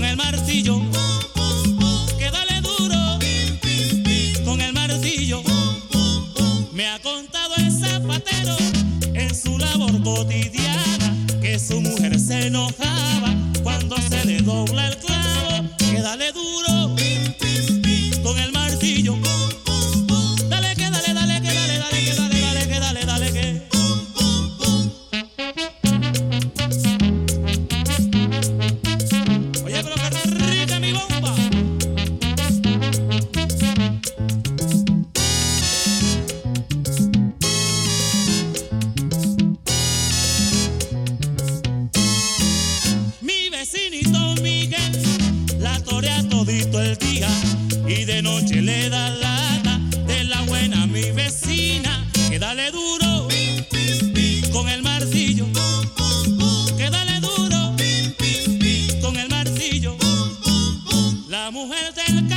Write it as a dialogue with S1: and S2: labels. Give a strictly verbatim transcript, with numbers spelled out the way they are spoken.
S1: con el martillo, que dale duro con el martillo. Me ha contado el zapatero en su labor cotidiana que su mujer se enojaba cuando se le dobla el clavo, que dale duro con el martillo. Dale que dale, dale que dale, dale que dale, dale que dale, dale que. Oye, pero qué rica mi bomba. Mi vecinito Miguel la torea todito el día y de noche le da lata de la buena mi vecina, que dale duro con el martillo, que dale duro con el martillo. La mujer del